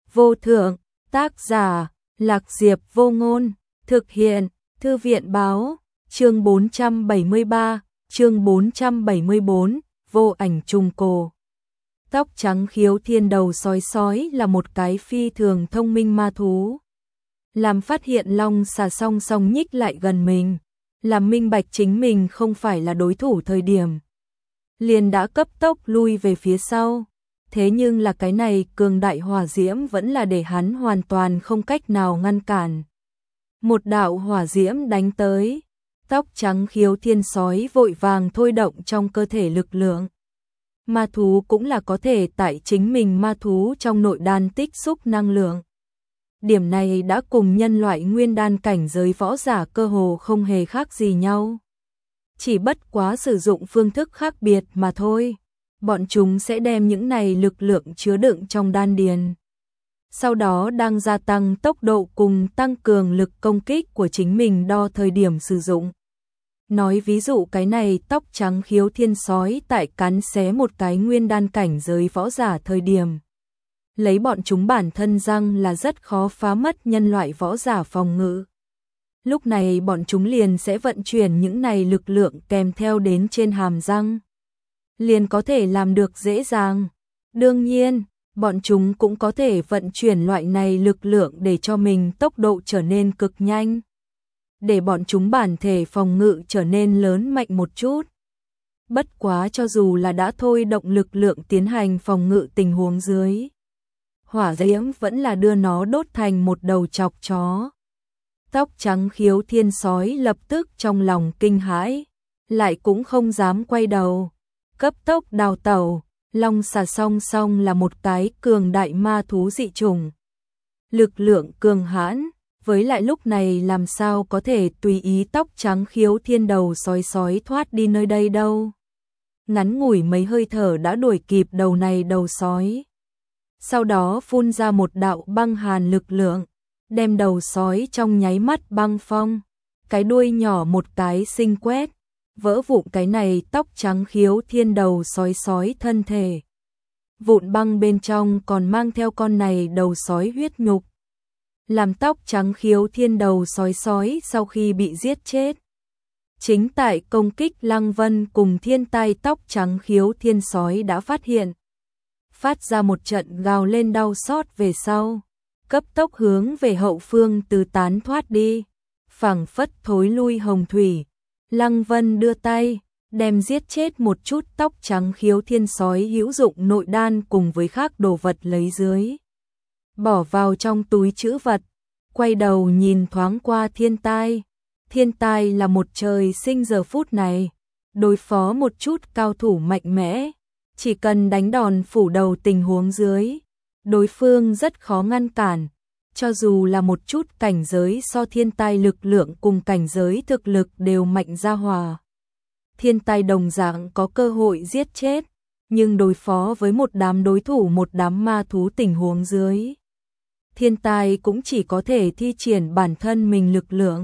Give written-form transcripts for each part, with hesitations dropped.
vô thượng, tác giả, Lạc Diệp Vô Ngôn, thực hiện, Thư viện báo, chương 473, chương 474, vô ảnh trùng cổ. Tóc trắng khiếu thiên đầu sói là một cái phi thường thông minh ma thú. Làm phát hiện long xà song song nhích lại gần mình, làm minh bạch chính mình không phải là đối thủ thời điểm. Liền đã cấp tốc lui về phía sau. Thế nhưng là cái này cường đại hỏa diễm vẫn là để hắn hoàn toàn không cách nào ngăn cản. Một đạo hỏa diễm đánh tới, tóc trắng khiếu thiên sói vội vàng thôi động trong cơ thể lực lượng. Ma thú cũng là có thể tại chính mình ma thú trong nội đan tích xúc năng lượng. Điểm này đã cùng nhân loại nguyên đan cảnh giới võ giả cơ hồ không hề khác gì nhau. Chỉ bất quá sử dụng phương thức khác biệt mà thôi. Bọn chúng sẽ đem những này lực lượng chứa đựng trong đan điền. Sau đó đang gia tăng tốc độ cùng tăng cường lực công kích của chính mình đo thời điểm sử dụng. Nói ví dụ cái này tóc trắng khiếu thiên sói tại cắn xé một cái nguyên đan cảnh giới võ giả thời điểm. Lấy bọn chúng bản thân răng là rất khó phá mất nhân loại võ giả phòng ngự. Lúc này bọn chúng liền sẽ vận chuyển những này lực lượng kèm theo đến trên hàm răng. Liền có thể làm được dễ dàng. Đương nhiên, bọn chúng cũng có thể vận chuyển loại này lực lượng để cho mình tốc độ trở nên cực nhanh. Để bọn chúng bản thể phòng ngự trở nên lớn mạnh một chút. Bất quá cho dù là đã thôi động lực lượng tiến hành phòng ngự tình huống dưới. Hỏa diễm vẫn là đưa nó đốt thành một đầu chọc chó. Tóc trắng khiếu thiên sói lập tức trong lòng kinh hãi, lại cũng không dám quay đầu. Cấp tốc đào tẩu, long xà song song là một cái cường đại ma thú dị chủng. Lực lượng cường hãn, với lại lúc này làm sao có thể tùy ý tóc trắng khiếu thiên đầu sói thoát đi nơi đây đâu. Ngắn ngủi mấy hơi thở đã đuổi kịp đầu này đầu sói. Sau đó phun ra một đạo băng hàn lực lượng, đem đầu sói trong nháy mắt băng phong. Cái đuôi nhỏ một cái sinh quét. Vỡ vụn cái này tóc trắng khiếu thiên đầu sói thân thể. Vụn băng bên trong còn mang theo con này đầu sói huyết nhục. Làm tóc trắng khiếu thiên đầu sói sau khi bị giết chết. Chính tại công kích Lăng Vân cùng thiên tai tóc trắng khiếu thiên sói đã phát hiện. Phát ra một trận gào lên đau xót về sau. Cấp tốc hướng về hậu phương từ tán thoát đi. Phảng phất thối lui hồng thủy. Lăng Vân đưa tay, đem giết chết một chút tóc trắng khiếu thiên sói hữu dụng nội đan cùng với khác đồ vật lấy dưới. Bỏ vào trong túi trữ vật, quay đầu nhìn thoáng qua thiên tai. Thiên tai là một trời sinh giờ phút này, đối phó một chút cao thủ mạnh mẽ, chỉ cần đánh đòn phủ đầu tình huống dưới. Đối phương rất khó ngăn cản. Cho dù là một chút cảnh giới so thiên tai lực lượng cùng cảnh giới thực lực đều mạnh ra hòa. Thiên tai đồng dạng có cơ hội giết chết, nhưng đối phó với một đám đối thủ một đám ma thú tình huống dưới. Thiên tai cũng chỉ có thể thi triển bản thân mình lực lượng.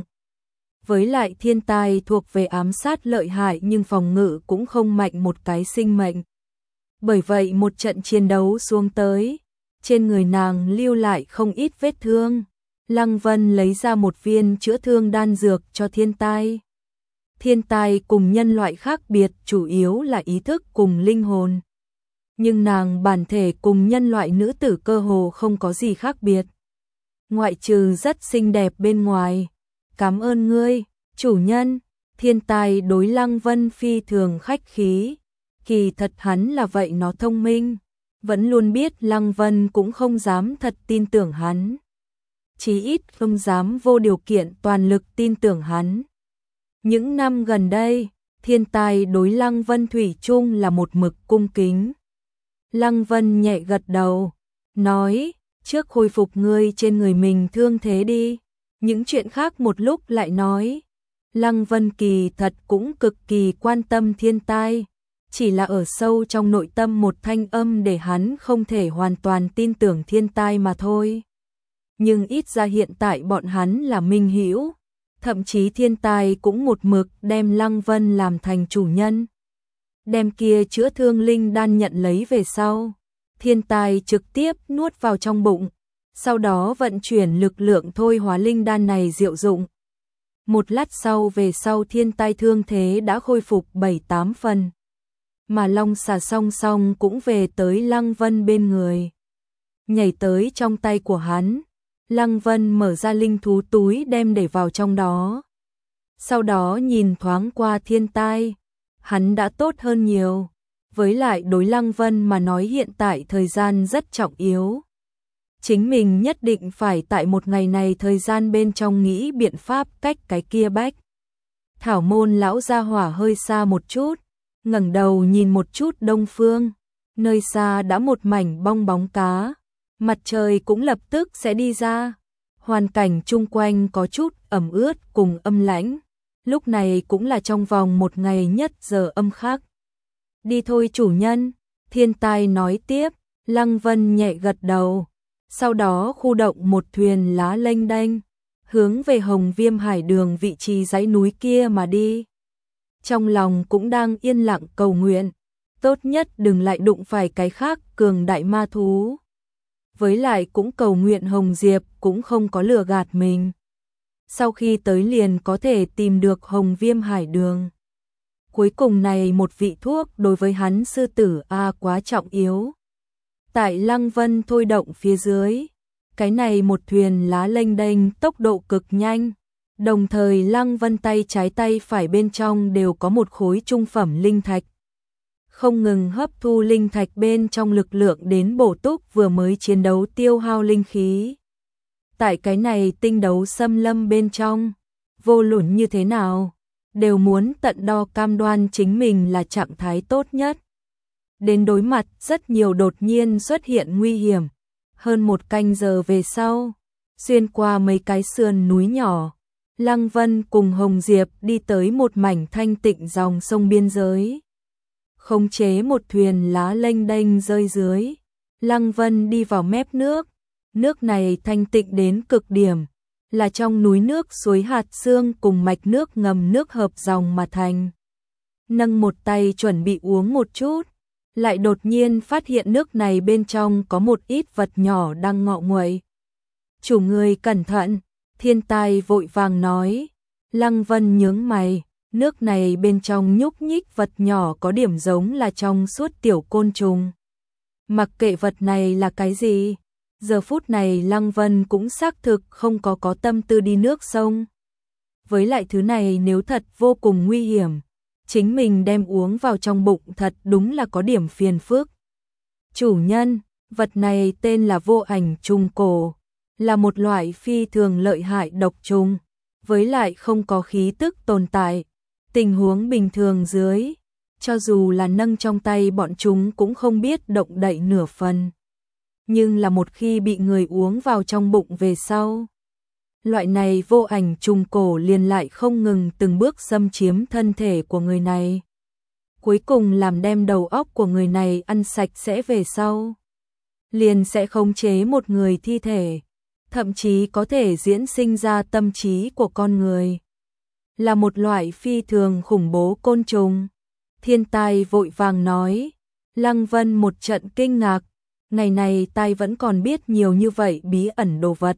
Với lại thiên tai thuộc về ám sát lợi hại nhưng phòng ngự cũng không mạnh một cái sinh mệnh. Bởi vậy một trận chiến đấu xuống tới. Trên người nàng lưu lại không ít vết thương. Lăng Vân lấy ra một viên chữa thương đan dược cho thiên tai. Thiên tai cùng nhân loại khác biệt chủ yếu là ý thức cùng linh hồn. Nhưng nàng bản thể cùng nhân loại nữ tử cơ hồ không có gì khác biệt. Ngoại trừ rất xinh đẹp bên ngoài. Cảm ơn ngươi, chủ nhân. Thiên tai đối Lăng Vân phi thường khách khí. Kỳ thật hắn là vậy nó thông minh. Vẫn luôn biết Lăng Vân cũng không dám thật tin tưởng hắn. Chí ít không dám vô điều kiện toàn lực tin tưởng hắn. Những năm gần đây, thiên tai đối Lăng Vân thủy chung là một mực cung kính. Lăng Vân nhẹ gật đầu, nói, trước khôi phục ngươi trên người mình thương thế đi. Những chuyện khác một lúc lại nói. Lăng Vân kỳ thật cũng cực kỳ quan tâm thiên tai. Chỉ là ở sâu trong nội tâm một thanh âm để hắn không thể hoàn toàn tin tưởng thiên tai mà thôi. Nhưng ít ra hiện tại bọn hắn là minh hữu, thậm chí thiên tai cũng một mực đem Lăng Vân làm thành chủ nhân. Đem kia chữa thương linh đan nhận lấy về sau, thiên tai trực tiếp nuốt vào trong bụng, sau đó vận chuyển lực lượng thôi hóa linh đan này diệu dụng. Một lát sau về sau thiên tai thương thế đã khôi phục 7-8 phần. Mà Long xà song song cũng về tới Lăng Vân bên người. Nhảy tới trong tay của hắn, Lăng Vân mở ra linh thú túi đem để vào trong đó. Sau đó nhìn thoáng qua thiên tai, hắn đã tốt hơn nhiều. Với lại đối Lăng Vân mà nói hiện tại thời gian rất trọng yếu. Chính mình nhất định phải tại một ngày này thời gian bên trong nghĩ biện pháp cách cái kia bách. Thảo môn lão gia hỏa hơi xa một chút, ngẩng đầu nhìn một chút đông phương, nơi xa đã một mảnh bong bóng cá, mặt trời cũng lập tức sẽ đi ra. Hoàn cảnh chung quanh có chút ẩm ướt cùng âm lãnh, lúc này cũng là trong vòng một ngày nhất giờ âm khắc. Đi thôi chủ nhân, thiên tai nói tiếp, Lăng Vân nhẹ gật đầu. Sau đó khu động một thuyền lá lênh đênh, hướng về Hồng Viêm Hải Đường vị trí dãy núi kia mà đi. Trong lòng cũng đang yên lặng cầu nguyện, tốt nhất đừng lại đụng phải cái khác cường đại ma thú. Với lại cũng cầu nguyện Hồng Diệp cũng không có lừa gạt mình. Sau khi tới liền có thể tìm được Hồng Viêm Hải Đường. Cuối cùng này một vị thuốc đối với hắn sư tử A quá trọng yếu. Tại Lăng Vân thôi động phía dưới, cái này một thuyền lá lênh đênh tốc độ cực nhanh, đồng thời Lăng Vân tay trái tay phải bên trong đều có một khối trung phẩm linh thạch. Không ngừng hấp thu linh thạch bên trong lực lượng đến bổ túc vừa mới chiến đấu tiêu hao linh khí. Tại cái này tinh đấu xâm lâm bên trong, vô luận như thế nào, đều muốn tận đo cam đoan chính mình là trạng thái tốt nhất. Đến đối mặt rất nhiều đột nhiên xuất hiện nguy hiểm. Hơn một canh giờ về sau, xuyên qua mấy cái sườn núi nhỏ, Lăng Vân cùng Hồng Diệp đi tới một mảnh thanh tịnh dòng sông biên giới. Khống chế một thuyền lá lênh đênh rơi dưới, Lăng Vân đi vào mép nước. Nước này thanh tịnh đến cực điểm, là trong núi nước suối hạt xương cùng mạch nước ngầm nước hợp dòng mà thành. Nâng một tay chuẩn bị uống một chút, lại đột nhiên phát hiện nước này bên trong có một ít vật nhỏ đang ngọ nguậy. Chủ người cẩn thận, thiên tai vội vàng nói. Lăng Vân nhướng mày, nước này bên trong nhúc nhích vật nhỏ có điểm giống là trong suốt tiểu côn trùng. Mặc kệ vật này là cái gì, giờ phút này Lăng Vân cũng xác thực không có tâm tư đi nước sông. Với lại thứ này nếu thật vô cùng nguy hiểm, chính mình đem uống vào trong bụng thật đúng là có điểm phiền phức. Chủ nhân, vật này tên là vô ảnh trùng cổ, là một loại phi thường lợi hại độc trùng, với lại không có khí tức tồn tại. Tình huống bình thường dưới, cho dù là nâng trong tay bọn chúng cũng không biết động đậy nửa phần. Nhưng là một khi bị người uống vào trong bụng về sau, loại này vô ảnh trùng cổ liền lại không ngừng từng bước xâm chiếm thân thể của người này. Cuối cùng làm đem đầu óc của người này ăn sạch sẽ về sau. Liền sẽ khống chế một người thi thể, thậm chí có thể diễn sinh ra tâm trí của con người. Là một loại phi thường khủng bố côn trùng. Thiên tai vội vàng nói. Lăng Vân một trận kinh ngạc. Ngày này tai vẫn còn biết nhiều như vậy bí ẩn đồ vật.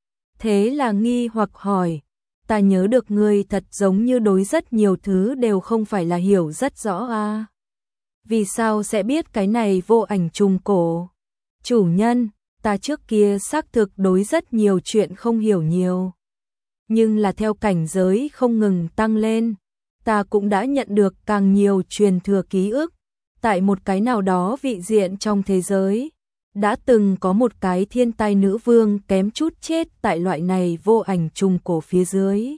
Thế là nghi hoặc hỏi, ta nhớ được ngươi thật giống như đối rất nhiều thứ đều không phải là hiểu rất rõ à. Vì sao sẽ biết cái này vô ảnh trùng cổ? Chủ nhân, ta trước kia xác thực đối rất nhiều chuyện không hiểu nhiều. Nhưng là theo cảnh giới không ngừng tăng lên, ta cũng đã nhận được càng nhiều truyền thừa ký ức. Tại một cái nào đó vị diện trong thế giới, đã từng có một cái thiên tai nữ vương kém chút chết tại loại này vô ảnh trùng cổ phía dưới.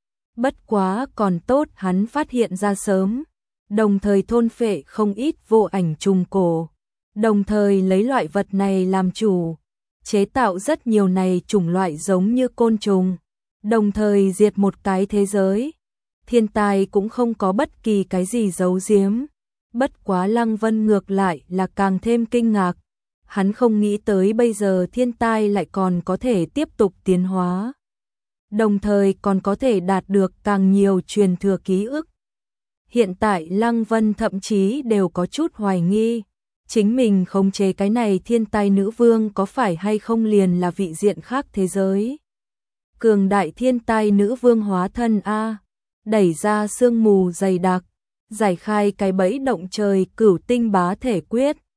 Bất quá còn tốt hắn phát hiện ra sớm, đồng thời thôn phệ không ít vô ảnh trùng cổ, đồng thời lấy loại vật này làm chủ, chế tạo rất nhiều này chủng loại giống như côn trùng, đồng thời diệt một cái thế giới. Thiên tai cũng không có bất kỳ cái gì giấu giếm. Bất quá Lăng Vân ngược lại là càng thêm kinh ngạc. Hắn không nghĩ tới bây giờ thiên tai lại còn có thể tiếp tục tiến hóa. Đồng thời còn có thể đạt được càng nhiều truyền thừa ký ức. Hiện tại Lăng Vân thậm chí đều có chút hoài nghi. chính mình khống chế cái này thiên tai nữ vương có phải hay không liền là vị diện khác thế giới. Cường đại thiên tai nữ vương hóa thân a, đẩy ra sương mù dày đặc, giải khai cái bẫy động trời cửu tinh bá thể quyết,